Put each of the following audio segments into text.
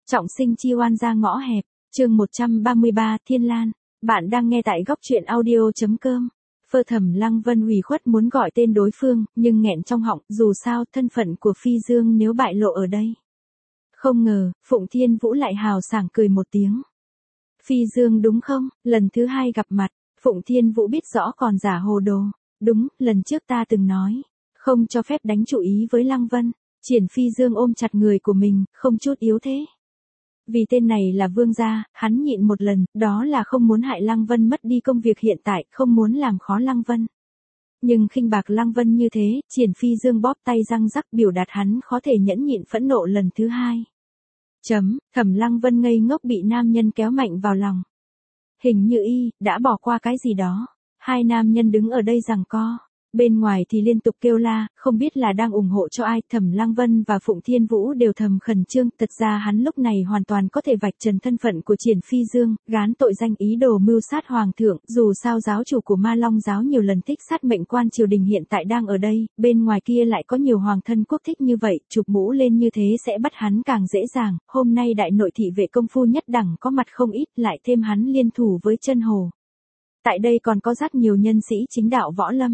Trọng sinh chi oan ra ngõ hẹp, chương 133 Thiên Lan, bạn đang nghe tại góc truyện audio.com. Thẩm Lăng Vân ủy khuất muốn gọi tên đối phương, nhưng nghẹn trong họng, dù sao thân phận của Phi Dương nếu bại lộ ở đây. Không ngờ, Phụng Thiên Vũ lại hào sảng cười một tiếng. Phi Dương đúng không? Lần thứ hai gặp mặt, Phụng Thiên Vũ biết rõ còn giả hồ đồ. Đúng, lần trước ta từng nói, không cho phép đánh chủ ý với Lăng Vân. Triển Phi Dương ôm chặt người của mình, không chút yếu thế. Vì tên này là vương gia, hắn nhịn một lần, đó là không muốn hại Lăng Vân mất đi công việc hiện tại, không muốn làm khó Lăng Vân. Nhưng khinh bạc Lăng Vân như thế, Triển Phi Dương bóp tay răng rắc biểu đạt hắn khó thể nhẫn nhịn phẫn nộ lần thứ hai. Thẩm Lăng Vân ngây ngốc bị nam nhân kéo mạnh vào lòng. Hình như y, đã bỏ qua cái gì đó. Hai nam nhân đứng ở đây giằng co. Bên ngoài thì liên tục kêu la, không biết là đang ủng hộ cho ai. Thẩm Lăng Vân và Phụng Thiên Vũ đều thầm khẩn trương. Thật ra hắn lúc này hoàn toàn có thể vạch trần thân phận của Triển Phi Dương, gán tội danh ý đồ mưu sát hoàng thượng. Dù sao giáo chủ của Ma Long giáo nhiều lần thích sát mệnh quan triều đình hiện tại đang ở đây, bên ngoài kia lại có nhiều hoàng thân quốc thích như vậy, chụp mũ lên như thế sẽ bắt hắn càng dễ dàng. Hôm nay đại nội thị vệ công phu nhất đẳng có mặt không ít, lại thêm hắn liên thủ với Chân Hồ. Tại đây còn có rất nhiều nhân sĩ chính đạo võ lâm.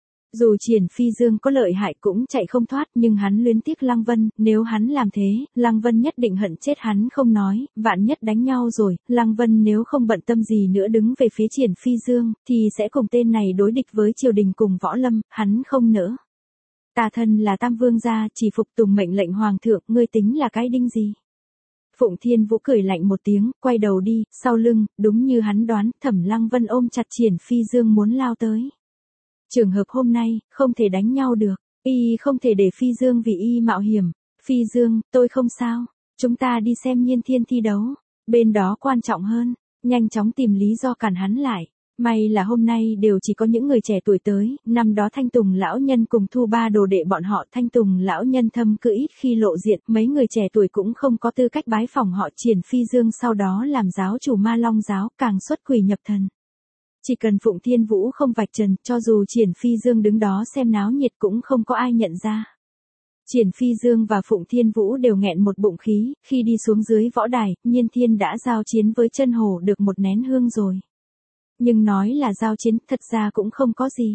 Dù Triển Phi Dương có lợi hại cũng chạy không thoát, nhưng hắn luyến tiếc Lăng Vân, nếu hắn làm thế, Lăng Vân nhất định hận chết hắn không nói, vạn nhất đánh nhau rồi, Lăng Vân nếu không bận tâm gì nữa đứng về phía Triển Phi Dương, thì sẽ cùng tên này đối địch với triều đình cùng võ lâm, hắn không nỡ. Ta thân là Tam Vương gia, chỉ phục tùng mệnh lệnh hoàng thượng, ngươi tính là cái đinh gì? Phụng Thiên Vũ cười lạnh một tiếng, quay đầu đi, sau lưng, đúng như hắn đoán, Thẩm Lăng Vân ôm chặt Triển Phi Dương muốn lao tới. Trường hợp hôm nay, không thể đánh nhau được, y không thể để Phi Dương vì y mạo hiểm. Phi Dương, tôi không sao, chúng ta đi xem Nhiên Thiên thi đấu, bên đó quan trọng hơn, nhanh chóng tìm lý do cản hắn lại. May là hôm nay đều chỉ có những người trẻ tuổi tới, năm đó Thanh Tùng lão nhân cùng Thu Ba đồ đệ bọn họ. Thanh Tùng lão nhân thâm cự ít khi lộ diện, mấy người trẻ tuổi cũng không có tư cách bái phỏng họ. Triển Phi Dương sau đó làm giáo chủ Ma Long giáo, càng xuất quỷ nhập thần. Chỉ cần Phụng Thiên Vũ không vạch trần, cho dù Triển Phi Dương đứng đó xem náo nhiệt cũng không có ai nhận ra. Triển Phi Dương và Phụng Thiên Vũ đều nghẹn một bụng khí, khi đi xuống dưới võ đài, Nhiên Thiên đã giao chiến với Chân Hồ được một nén hương rồi. Nhưng nói là giao chiến, thật ra cũng không có gì.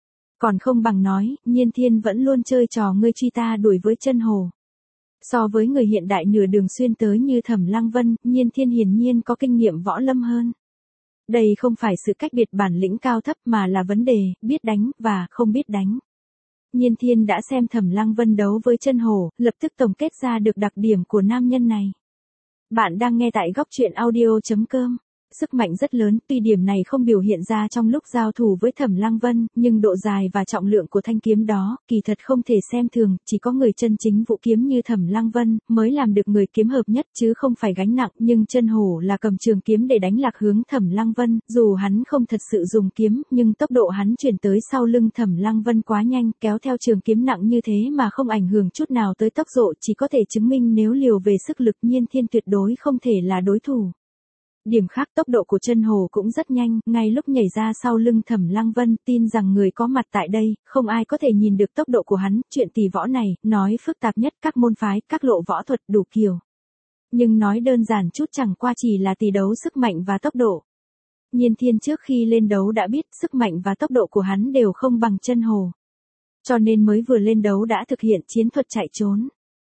Còn không bằng nói, Nhiên Thiên vẫn luôn chơi trò ngươi truy ta đuổi với Chân Hồ. So với người hiện đại nửa đường xuyên tới như Thẩm Lăng Vân, Nhiên Thiên hiển nhiên có kinh nghiệm võ lâm hơn. Đây không phải sự cách biệt bản lĩnh cao thấp mà là vấn đề, biết đánh, và không biết đánh. Nhiên Thiên đã xem Thẩm Lăng Vân đấu với Chân Hồ, lập tức tổng kết ra được đặc điểm của nam nhân này. Bạn đang nghe tại góc truyện audio.com. Sức mạnh rất lớn, tuy điểm này không biểu hiện ra trong lúc giao thủ với Thẩm Lăng Vân, nhưng độ dài và trọng lượng của thanh kiếm đó, kỳ thật không thể xem thường, chỉ có người chân chính vũ kiếm như Thẩm Lăng Vân, mới làm được người kiếm hợp nhất chứ không phải gánh nặng, nhưng Chân Hồ là cầm trường kiếm để đánh lạc hướng Thẩm Lăng Vân, dù hắn không thật sự dùng kiếm, nhưng tốc độ hắn chuyển tới sau lưng Thẩm Lăng Vân quá nhanh, kéo theo trường kiếm nặng như thế mà không ảnh hưởng chút nào tới tốc độ, chỉ có thể chứng minh nếu liều về sức lực Nhiên Thiên tuyệt đối không thể là đối thủ. Điểm khác, tốc độ của Chân Hồ cũng rất nhanh, ngay lúc nhảy ra sau lưng Thẩm Lăng Vân, tin rằng người có mặt tại đây, không ai có thể nhìn được tốc độ của hắn. Chuyện tỷ võ này, nói phức tạp nhất, các môn phái, các lộ võ thuật đủ kiểu. Nhưng nói đơn giản chút chẳng qua chỉ là tỷ đấu sức mạnh và tốc độ. Nhiên Thiên trước khi lên đấu đã biết sức mạnh và tốc độ của hắn đều không bằng Chân Hồ. Cho nên mới vừa lên đấu đã thực hiện chiến thuật chạy trốn.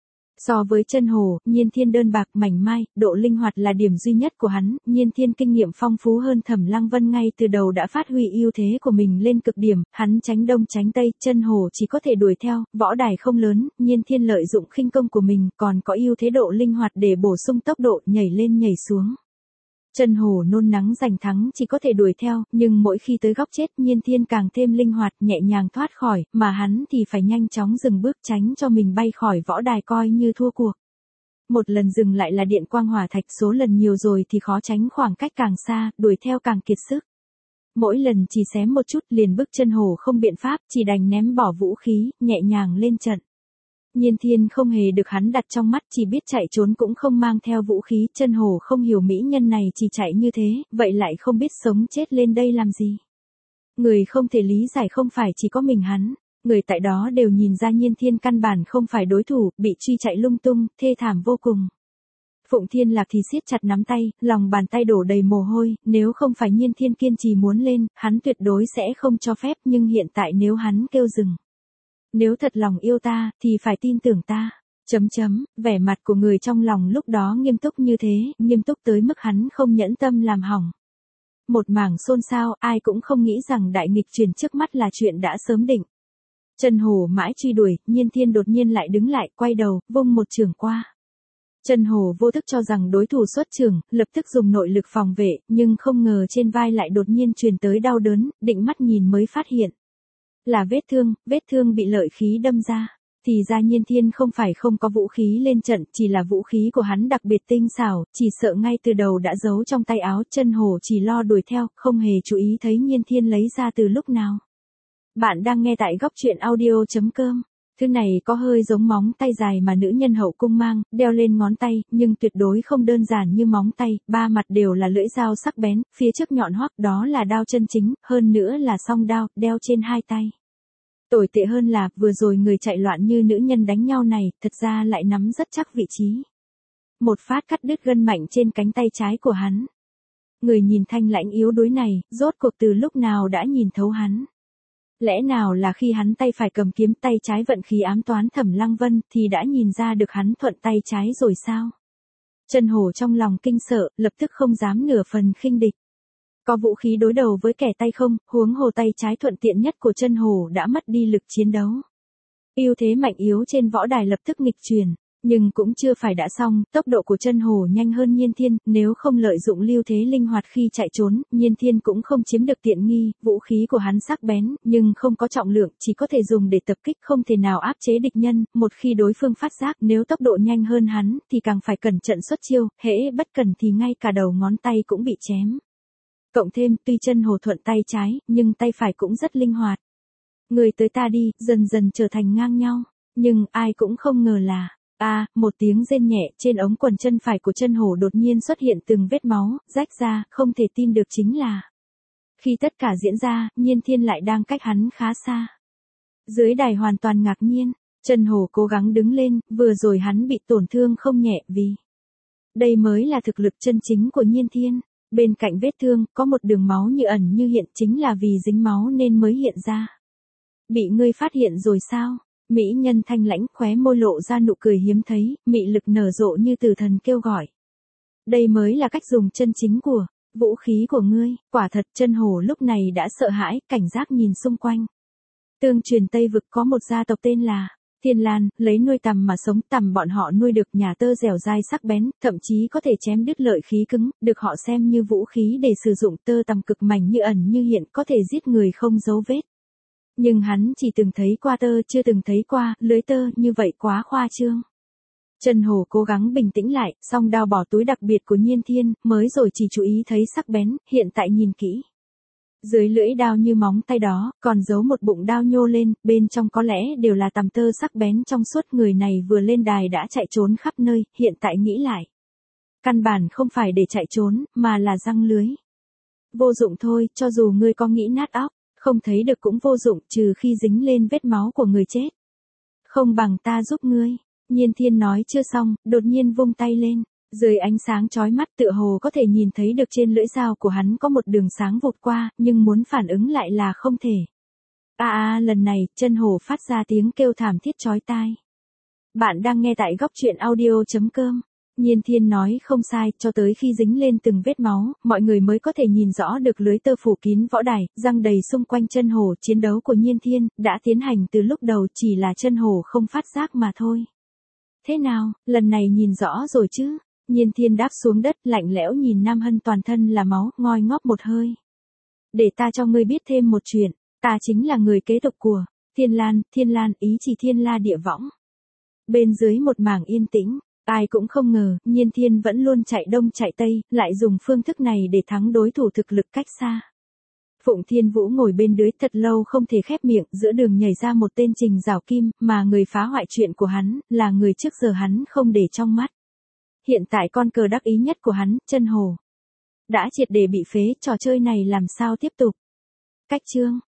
So với Chân Hồ, Nhiên Thiên đơn bạc mảnh mai, độ linh hoạt là điểm duy nhất của hắn, Nhiên Thiên kinh nghiệm phong phú hơn Thẩm Lăng Vân ngay từ đầu đã phát huy ưu thế của mình lên cực điểm, hắn tránh đông tránh tây, Chân Hồ chỉ có thể đuổi theo, võ đài không lớn, Nhiên Thiên lợi dụng khinh công của mình, còn có ưu thế độ linh hoạt để bổ sung tốc độ, nhảy lên nhảy xuống. Chân Hồ nôn nắng giành thắng chỉ có thể đuổi theo, nhưng mỗi khi tới góc chết Nhiên Thiên càng thêm linh hoạt, nhẹ nhàng thoát khỏi, mà hắn thì phải nhanh chóng dừng bước tránh cho mình bay khỏi võ đài coi như thua cuộc. Một lần dừng lại là điện quang hỏa thạch, số lần nhiều rồi thì khó tránh, khoảng cách càng xa, đuổi theo càng kiệt sức. Mỗi lần chỉ xém một chút liền bức Chân Hồ không biện pháp, chỉ đành ném bỏ vũ khí, nhẹ nhàng lên trận. Nhiên Thiên không hề được hắn đặt trong mắt, chỉ biết chạy trốn cũng không mang theo vũ khí. Chân Hồ không hiểu mỹ nhân này chỉ chạy như thế, vậy lại không biết sống chết lên đây làm gì. Người không thể lý giải không phải chỉ có mình hắn, người tại đó đều nhìn ra Nhiên Thiên căn bản không phải đối thủ, bị truy chạy lung tung, thê thảm vô cùng. Phụng Thiên Lạc thì siết chặt nắm tay, lòng bàn tay đổ đầy mồ hôi, nếu không phải Nhiên Thiên kiên trì muốn lên, hắn tuyệt đối sẽ không cho phép, nhưng hiện tại nếu hắn kêu dừng. Nếu thật lòng yêu ta, thì phải tin tưởng ta. Vẻ mặt của người trong lòng lúc đó nghiêm túc như thế, nghiêm túc tới mức hắn không nhẫn tâm làm hỏng. Một mảng xôn xao, ai cũng không nghĩ rằng đại nghịch chuyển trước mắt là chuyện đã sớm định. Chân Hổ mãi truy đuổi, Nhiên Thiên đột nhiên lại đứng lại, quay đầu, vung một chưởng qua. Chân Hổ vô thức cho rằng đối thủ xuất chưởng, lập tức dùng nội lực phòng vệ, nhưng không ngờ trên vai lại đột nhiên truyền tới đau đớn, định mắt nhìn mới phát hiện. Là vết thương bị lợi khí đâm ra. Thì ra Nhiên Thiên không phải không có vũ khí lên trận, chỉ là vũ khí của hắn đặc biệt tinh xảo, chỉ sợ ngay từ đầu đã giấu trong tay áo. Chân Hổ chỉ lo đuổi theo, không hề chú ý thấy Nhiên Thiên lấy ra từ lúc nào. Bạn đang nghe tại góc truyện audio.com. Thứ này có hơi giống móng tay dài mà nữ nhân hậu cung mang, đeo lên ngón tay, nhưng tuyệt đối không đơn giản như móng tay, ba mặt đều là lưỡi dao sắc bén, phía trước nhọn hoắt, đó là đao chân chính, hơn nữa là song đao, đeo trên hai tay. Tồi tệ hơn là, vừa rồi người chạy loạn như nữ nhân đánh nhau này, thật ra lại nắm rất chắc vị trí. Một phát cắt đứt gân mạnh trên cánh tay trái của hắn. Người nhìn thanh lãnh yếu đuối này, rốt cuộc từ lúc nào đã nhìn thấu hắn. Lẽ nào là khi hắn tay phải cầm kiếm, tay trái vận khí ám toán Thẩm Lăng Vân, thì đã nhìn ra được hắn thuận tay trái rồi sao? Chân Hổ trong lòng kinh sợ, lập tức không dám nửa phần khinh địch. Có vũ khí đối đầu với kẻ tay không, huống hồ tay trái thuận tiện nhất của Chân Hổ đã mất đi lực chiến đấu. Ưu thế mạnh yếu trên võ đài lập tức nghịch chuyển, nhưng cũng chưa phải đã xong, tốc độ của Chân Hổ nhanh hơn Nhiên Thiên, nếu không lợi dụng lưu thế linh hoạt khi chạy trốn, Nhiên Thiên cũng không chiếm được tiện nghi, vũ khí của hắn sắc bén, nhưng không có trọng lượng, chỉ có thể dùng để tập kích, không thể nào áp chế địch nhân, một khi đối phương phát giác, nếu tốc độ nhanh hơn hắn, thì càng phải cẩn trận xuất chiêu, hễ bất cẩn thì ngay cả đầu ngón tay cũng bị chém. Cộng thêm, tuy Chân Hổ thuận tay trái, nhưng tay phải cũng rất linh hoạt. Người tới ta đi, dần dần trở thành ngang nhau, nhưng ai cũng không ngờ là, một tiếng rên nhẹ, trên ống quần chân phải của Chân Hổ đột nhiên xuất hiện từng vết máu, rách ra, không thể tin được chính là. Khi tất cả diễn ra, Nhiên Thiên lại đang cách hắn khá xa. Dưới đài hoàn toàn ngạc nhiên, Chân Hổ cố gắng đứng lên, vừa rồi hắn bị tổn thương không nhẹ vì. Đây mới là thực lực chân chính của Nhiên Thiên. Bên cạnh vết thương, có một đường máu như ẩn như hiện, chính là vì dính máu nên mới hiện ra. Bị ngươi phát hiện rồi sao? Mỹ nhân thanh lãnh, khóe môi lộ ra nụ cười hiếm thấy, mị lực nở rộ như tử thần kêu gọi. Đây mới là cách dùng chân chính của vũ khí của ngươi. Quả thật. Chân Hổ lúc này đã sợ hãi, cảnh giác nhìn xung quanh. Tương truyền Tây Vực có một gia tộc tên là Thiên Lan, lấy nuôi tằm mà sống. Tằm bọn họ nuôi được nhà tơ dẻo dai sắc bén, thậm chí có thể chém đứt lợi khí cứng, được họ xem như vũ khí để sử dụng. Tơ tằm cực mảnh như ẩn như hiện, có thể giết người không dấu vết. Nhưng hắn chỉ từng thấy qua tơ, chưa từng thấy qua lưới tơ, như vậy quá khoa trương. Chân Hổ cố gắng bình tĩnh lại, song đao bỏ túi đặc biệt của Nhiên Thiên, mới rồi chỉ chú ý thấy sắc bén, hiện tại nhìn kỹ. Dưới lưỡi đao như móng tay đó, còn giấu một bụng đao nhô lên, bên trong có lẽ đều là tằm tơ sắc bén trong suốt. Người này vừa lên đài đã chạy trốn khắp nơi, hiện tại nghĩ lại. Căn bản không phải để chạy trốn, mà là giăng lưới. Vô dụng thôi, cho dù ngươi có nghĩ nát óc, không thấy được cũng vô dụng, trừ khi dính lên vết máu của người chết. Không bằng ta giúp ngươi. Nhiên Thiên nói chưa xong, đột nhiên vung tay lên. Dưới ánh sáng chói mắt, tựa hồ có thể nhìn thấy được trên lưỡi dao của hắn có một đường sáng vụt qua, nhưng muốn phản ứng lại là không thể. Lần này, Chân Hổ phát ra tiếng kêu thảm thiết chói tai. Bạn đang nghe tại góc truyện audio.com. Nhiên Thiên nói không sai, cho tới khi dính lên từng vết máu, mọi người mới có thể nhìn rõ được lưới tơ phủ kín võ đài, răng đầy xung quanh Chân Hổ. Chiến đấu của Nhiên Thiên đã tiến hành từ lúc đầu, chỉ là Chân Hổ không phát giác mà thôi. Thế nào, lần này nhìn rõ rồi chứ? Nhiên Thiên đáp xuống đất, lạnh lẽo nhìn Nam Hân toàn thân là máu, ngoi ngóp một hơi. Để ta cho ngươi biết thêm một chuyện, ta chính là người kế tục của Thiên Lan, ý chỉ Thiên La Địa Võng. Bên dưới một mảng yên tĩnh, ai cũng không ngờ, Nhiên Thiên vẫn luôn chạy đông chạy tây, lại dùng phương thức này để thắng đối thủ thực lực cách xa. Phụng Thiên Vũ ngồi bên dưới thật lâu không thể khép miệng, giữa đường nhảy ra một tên Trình Giảo Kim, mà người phá hoại chuyện của hắn, là người trước giờ hắn không để trong mắt. Hiện tại con cờ đắc ý nhất của hắn, Chân Hổ, đã triệt để bị phế, trò chơi này làm sao tiếp tục. Cách chương